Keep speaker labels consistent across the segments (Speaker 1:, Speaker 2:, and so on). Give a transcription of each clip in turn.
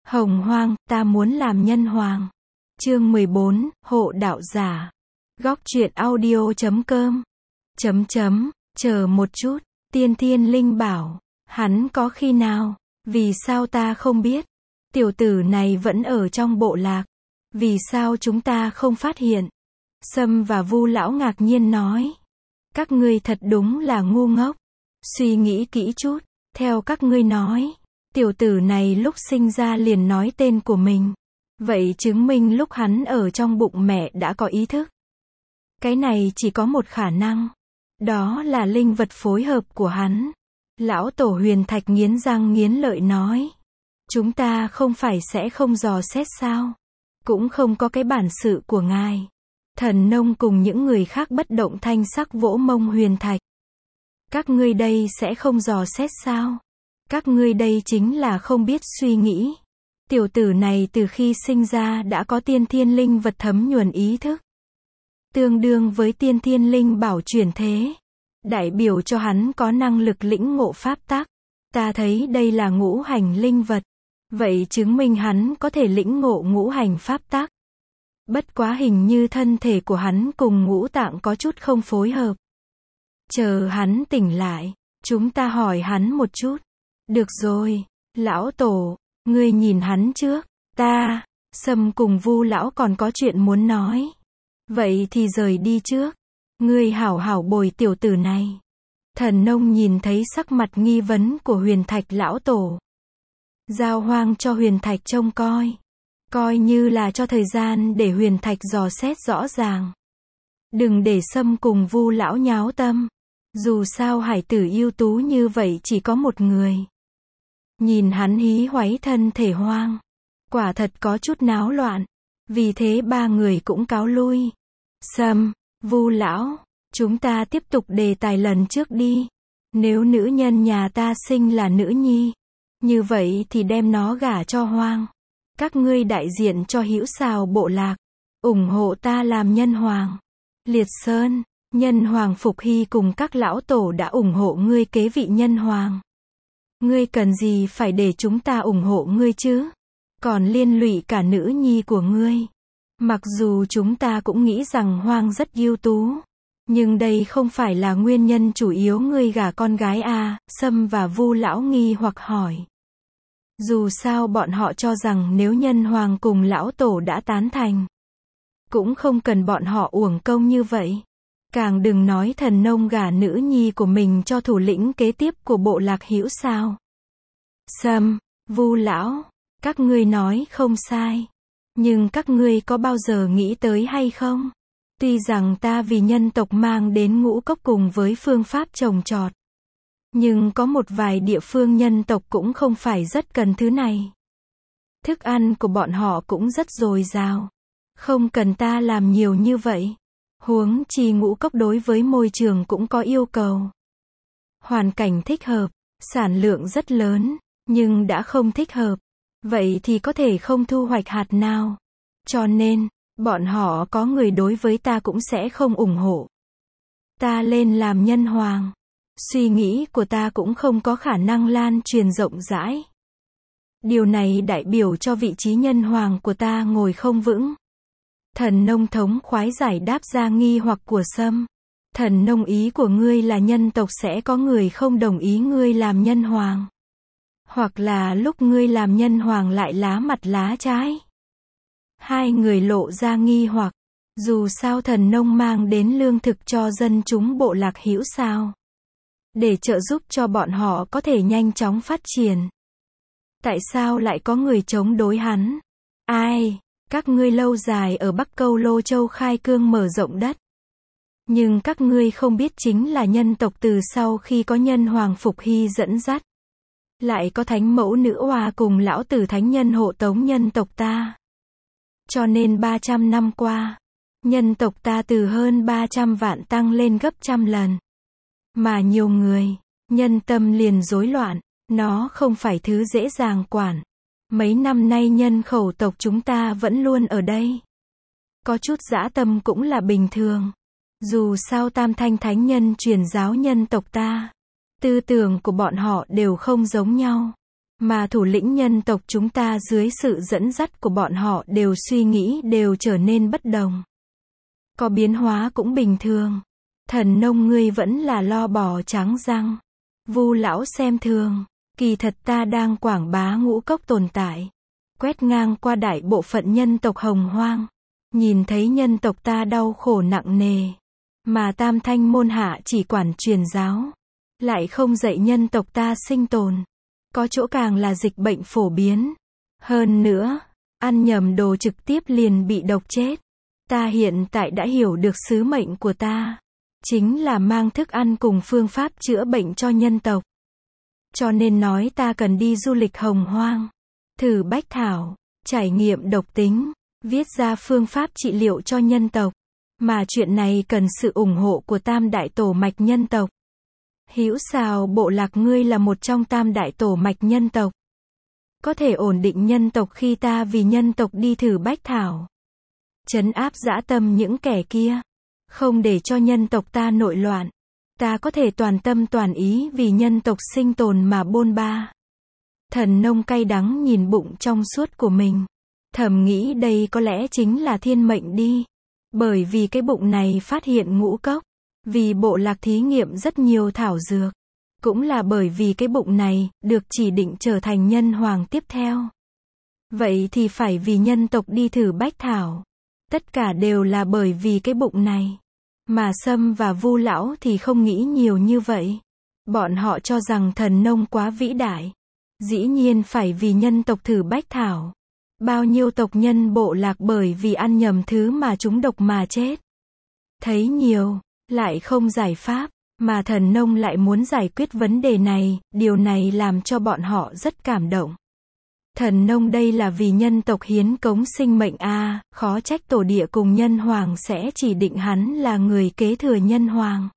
Speaker 1: Hồng hoang, ta muốn làm nhân hoàng. Chương 14, hộ đạo giả. Góc truyện audio.com. Chờ một chút, Tiên Thiên Linh bảo, hắn có khi nào, vì sao ta không biết? Tiểu tử này vẫn ở trong bộ lạc, vì sao chúng ta không phát hiện? Sâm và Vu lão ngạc nhiên nói, các ngươi thật đúng là ngu ngốc. Suy nghĩ kỹ chút, theo các ngươi nói, tiểu tử này lúc sinh ra liền nói tên của mình. Vậy chứng minh lúc hắn ở trong bụng mẹ đã có ý thức. Cái này chỉ có một khả năng. Đó là linh vật phối hợp của hắn. Lão Tổ Huyền Thạch nghiến răng nghiến lợi nói. Chúng ta không phải sẽ không dò xét sao? Cũng không có cái bản sự của ngài. Thần Nông cùng những người khác bất động thanh sắc vỗ mông Huyền Thạch. Các ngươi đây sẽ không dò xét sao? Các ngươi đây chính là không biết suy nghĩ. Tiểu tử này từ khi sinh ra đã có tiên thiên linh vật thấm nhuần ý thức. Tương đương với tiên thiên linh bảo chuyển thế. Đại biểu cho hắn có năng lực lĩnh ngộ pháp tắc. Ta thấy đây là ngũ hành linh vật. Vậy chứng minh hắn có thể lĩnh ngộ ngũ hành pháp tắc. Bất quá hình như thân thể của hắn cùng ngũ tạng có chút không phối hợp. Chờ hắn tỉnh lại, chúng ta hỏi hắn một chút. Được rồi, lão tổ, ngươi nhìn hắn trước, ta, Sâm cùng Vu lão còn có chuyện muốn nói. Vậy thì rời đi trước. Ngươi hảo hảo bồi tiểu tử này. Thần Nông nhìn thấy sắc mặt nghi vấn của Huyền Thạch lão tổ. Giao hoang cho Huyền Thạch trông coi. Coi như là cho thời gian để Huyền Thạch dò xét rõ ràng. Đừng để Sâm cùng Vu lão nháo tâm. Dù sao hải tử ưu tú như vậy chỉ có một người. Nhìn hắn hí hoáy thân thể hoang. Quả thật có chút náo loạn. Vì thế ba người cũng cáo lui. Sâm, Vu lão, chúng ta tiếp tục đề tài lần trước đi. Nếu nữ nhân nhà ta sinh là nữ nhi, như vậy thì đem nó gả cho hoang. Các ngươi đại diện cho Hữu Sào bộ lạc, ủng hộ ta làm nhân hoàng. Liệt Sơn, nhân hoàng Phục Hy cùng các lão tổ đã ủng hộ ngươi kế vị nhân hoàng. Ngươi cần gì phải để chúng ta ủng hộ ngươi chứ? Còn liên lụy cả nữ nhi của ngươi. Mặc dù chúng ta cũng nghĩ rằng hoang rất ưu tú. Nhưng đây không phải là nguyên nhân chủ yếu ngươi gả con gái à, Sâm và Vu lão nghi hoặc hỏi. Dù sao bọn họ cho rằng nếu nhân hoàng cùng lão tổ đã tán thành, cũng không cần bọn họ uổng công như vậy. Càng đừng nói Thần Nông gả nữ nhi của mình cho thủ lĩnh kế tiếp của bộ lạc Hữu Sào. Sâm, Vu lão, các ngươi nói không sai. Nhưng các ngươi có bao giờ nghĩ tới hay không? Tuy rằng ta vì nhân tộc mang đến ngũ cốc cùng với phương pháp trồng trọt. Nhưng có một vài địa phương nhân tộc cũng không phải rất cần thứ này. Thức ăn của bọn họ cũng rất dồi dào. Không cần ta làm nhiều như vậy. Huống chi ngũ cốc đối với môi trường cũng có yêu cầu. Hoàn cảnh thích hợp, sản lượng rất lớn, nhưng đã không thích hợp. Vậy thì có thể không thu hoạch hạt nào. Cho nên, bọn họ có người đối với ta cũng sẽ không ủng hộ. Ta lên làm nhân hoàng. Suy nghĩ của ta cũng không có khả năng lan truyền rộng rãi. Điều này đại biểu cho vị trí nhân hoàng của ta ngồi không vững. Thần Nông thống khoái giải đáp ra nghi hoặc của Sâm. Thần Nông, ý của ngươi là nhân tộc sẽ có người không đồng ý ngươi làm nhân hoàng. Hoặc là lúc ngươi làm nhân hoàng lại lá mặt lá trái. Hai người lộ ra nghi hoặc. Dù sao Thần Nông mang đến lương thực cho dân chúng bộ lạc Hữu Sào. Để trợ giúp cho bọn họ có thể nhanh chóng phát triển. Tại sao lại có người chống đối hắn? Ai? Các ngươi lâu dài ở Bắc Câu Lô Châu khai cương mở rộng đất. Nhưng các ngươi không biết chính là nhân tộc từ sau khi có nhân hoàng Phục Hy dẫn dắt. Lại có thánh mẫu nữ hoa cùng lão tử thánh nhân hộ tống nhân tộc ta. Cho nên 300 năm qua, nhân tộc ta từ hơn 300 vạn tăng lên gấp trăm lần. Mà nhiều người, nhân tâm liền rối loạn, nó không phải thứ dễ dàng quản. Mấy năm nay nhân khẩu tộc chúng ta vẫn luôn ở đây. Có chút dã tâm cũng là bình thường. Dù sao Tam Thanh Thánh Nhân truyền giáo nhân tộc ta. Tư tưởng của bọn họ đều không giống nhau. Mà thủ lĩnh nhân tộc chúng ta dưới sự dẫn dắt của bọn họ đều suy nghĩ đều trở nên bất đồng. Có biến hóa cũng bình thường. Thần nông ngươi vẫn là lo bò trắng răng. Vu lão xem thường. Kỳ thật ta đang quảng bá ngũ cốc tồn tại. Quét ngang qua đại bộ phận nhân tộc Hồng Hoang. Nhìn thấy nhân tộc ta đau khổ nặng nề. Mà Tam Thanh môn hạ chỉ quản truyền giáo. Lại không dạy nhân tộc ta sinh tồn. Có chỗ càng là dịch bệnh phổ biến. Hơn nữa, ăn nhầm đồ trực tiếp liền bị độc chết. Ta hiện tại đã hiểu được sứ mệnh của ta. Chính là mang thức ăn cùng phương pháp chữa bệnh cho nhân tộc. Cho nên nói ta cần đi du lịch Hồng Hoang. Thử bách thảo, trải nghiệm độc tính, viết ra phương pháp trị liệu cho nhân tộc. Mà chuyện này cần sự ủng hộ của Tam Đại Tổ mạch nhân tộc. Hữu Xào bộ lạc ngươi là một trong Tam Đại Tổ mạch nhân tộc. Có thể ổn định nhân tộc khi ta vì nhân tộc đi thử bách thảo. Trấn áp dã tâm những kẻ kia. Không để cho nhân tộc ta nội loạn. Ta có thể toàn tâm toàn ý vì nhân tộc sinh tồn mà bôn ba. Thần nông cay đắng nhìn bụng trong suốt của mình. Thầm nghĩ đây có lẽ chính là thiên mệnh đi. Bởi vì cái bụng này phát hiện ngũ cốc. Vì bộ lạc thí nghiệm rất nhiều thảo dược. Cũng là bởi vì cái bụng này, được chỉ định trở thành nhân hoàng tiếp theo. Vậy thì phải vì nhân tộc đi thử bách thảo. Tất cả đều là bởi vì cái bụng này. Mà Sâm và Vu lão thì không nghĩ nhiều như vậy. Bọn họ cho rằng thần nông quá vĩ đại. Dĩ nhiên phải vì nhân tộc thử bách thảo. Bao nhiêu tộc nhân bộ lạc bởi vì ăn nhầm thứ mà chúng độc mà chết. Thấy nhiều, lại không giải pháp, mà thần nông lại muốn giải quyết vấn đề này, điều này làm cho bọn họ rất cảm động. Thần nông đây là vì nhân tộc hiến cống sinh mệnh a, khó trách tổ địa cùng nhân hoàng sẽ chỉ định hắn là người kế thừa nhân hoàng.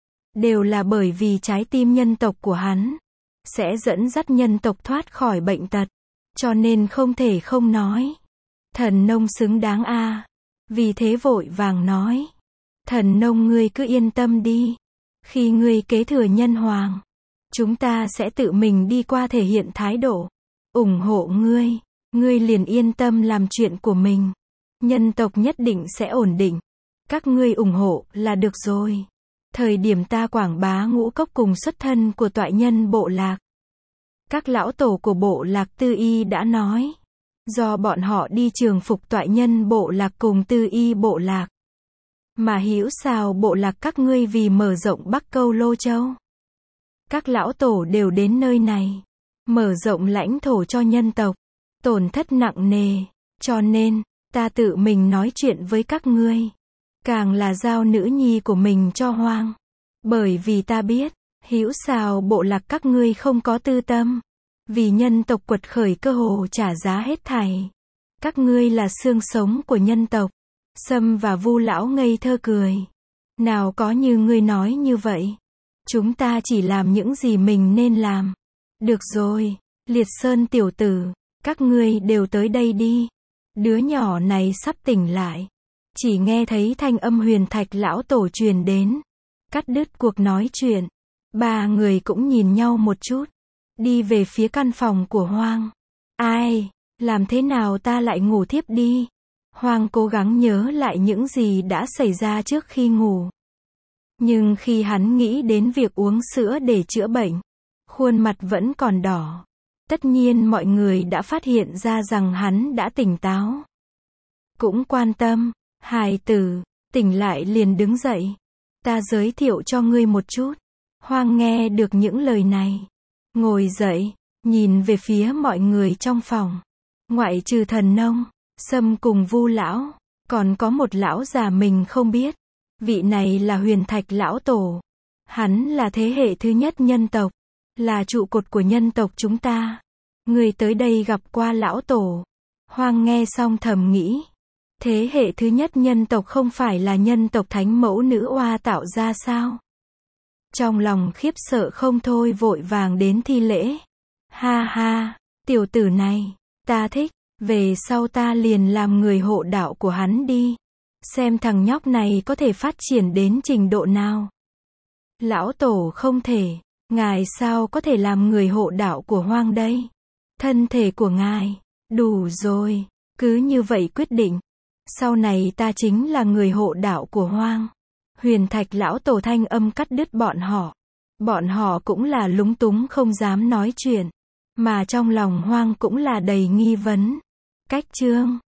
Speaker 1: Đều là bởi vì trái tim nhân tộc của hắn sẽ dẫn dắt nhân tộc thoát khỏi bệnh tật. Cho nên không thể không nói. Thần nông xứng đáng a. Vì thế vội vàng nói. Thần nông ngươi cứ yên tâm đi. Khi ngươi kế thừa nhân hoàng, chúng ta sẽ tự mình đi qua thể hiện thái độ. ủng hộ ngươi. Ngươi liền yên tâm làm chuyện của mình. Nhân tộc nhất định sẽ ổn định. Các ngươi ủng hộ là được rồi. Thời điểm ta quảng bá ngũ cốc cùng xuất thân của toại nhân bộ lạc. Các lão tổ của bộ lạc Tư Y đã nói. Do bọn họ đi trường phục toại nhân bộ lạc cùng Tư Y bộ lạc. Mà Hữu Xào bộ lạc các ngươi vì mở rộng Bắc Câu Lô Châu. Các lão tổ đều đến nơi này. Mở rộng lãnh thổ cho nhân tộc. Tổn thất nặng nề. Cho nên, ta tự mình nói chuyện với các ngươi. Càng là giao nữ nhi của mình cho Hoang. Bởi vì ta biết, Hữu Xào bộ lạc các ngươi không có tư tâm. Vì nhân tộc quật khởi cơ hồ trả giá hết thảy. Các ngươi là xương sống của nhân tộc. Sâm và Vu lão ngây thơ cười. Nào có như ngươi nói như vậy. Chúng ta chỉ làm những gì mình nên làm. Được rồi, Liệt Sơn tiểu tử, các ngươi đều tới đây đi. Đứa nhỏ này sắp tỉnh lại. Chỉ nghe thấy thanh âm Huyền Thạch lão tổ truyền đến. Cắt đứt cuộc nói chuyện. Ba người cũng nhìn nhau một chút. Đi về phía căn phòng của Hoang. Ai, làm thế nào ta lại ngủ thiếp đi? Hoang cố gắng nhớ lại những gì đã xảy ra trước khi ngủ. Nhưng khi hắn nghĩ đến việc uống sữa để chữa bệnh, khuôn mặt vẫn còn đỏ. Tất nhiên mọi người đã phát hiện ra rằng hắn đã tỉnh táo. Cũng quan tâm, hài tử, tỉnh lại liền đứng dậy. Ta giới thiệu cho ngươi một chút. Hoang nghe được những lời này. Ngồi dậy, nhìn về phía mọi người trong phòng. Ngoại trừ thần nông, Sâm cùng Vu lão, còn có một lão già mình không biết. Vị này là Huyền Thạch lão tổ. Hắn là thế hệ thứ nhất nhân tộc. Là trụ cột của nhân tộc chúng ta. Người tới đây gặp qua lão tổ. Hoang nghe xong thầm nghĩ. Thế hệ thứ nhất nhân tộc không phải là nhân tộc thánh mẫu nữ oa tạo ra sao? Trong lòng khiếp sợ không thôi vội vàng đến thi lễ. Ha ha, tiểu tử này, ta thích, về sau ta liền làm người hộ đạo của hắn đi. Xem thằng nhóc này có thể phát triển đến trình độ nào. Lão tổ không thể, ngài sao có thể làm người hộ đạo của Hoang đây? Thân thể của ngài. Đủ rồi. Cứ như vậy quyết định. Sau này ta chính là người hộ đạo của Hoang. Huyền Thạch lão tổ thanh âm cắt đứt bọn họ. Bọn họ cũng là lúng túng không dám nói chuyện. Mà trong lòng Hoang cũng là đầy nghi vấn. Cách chương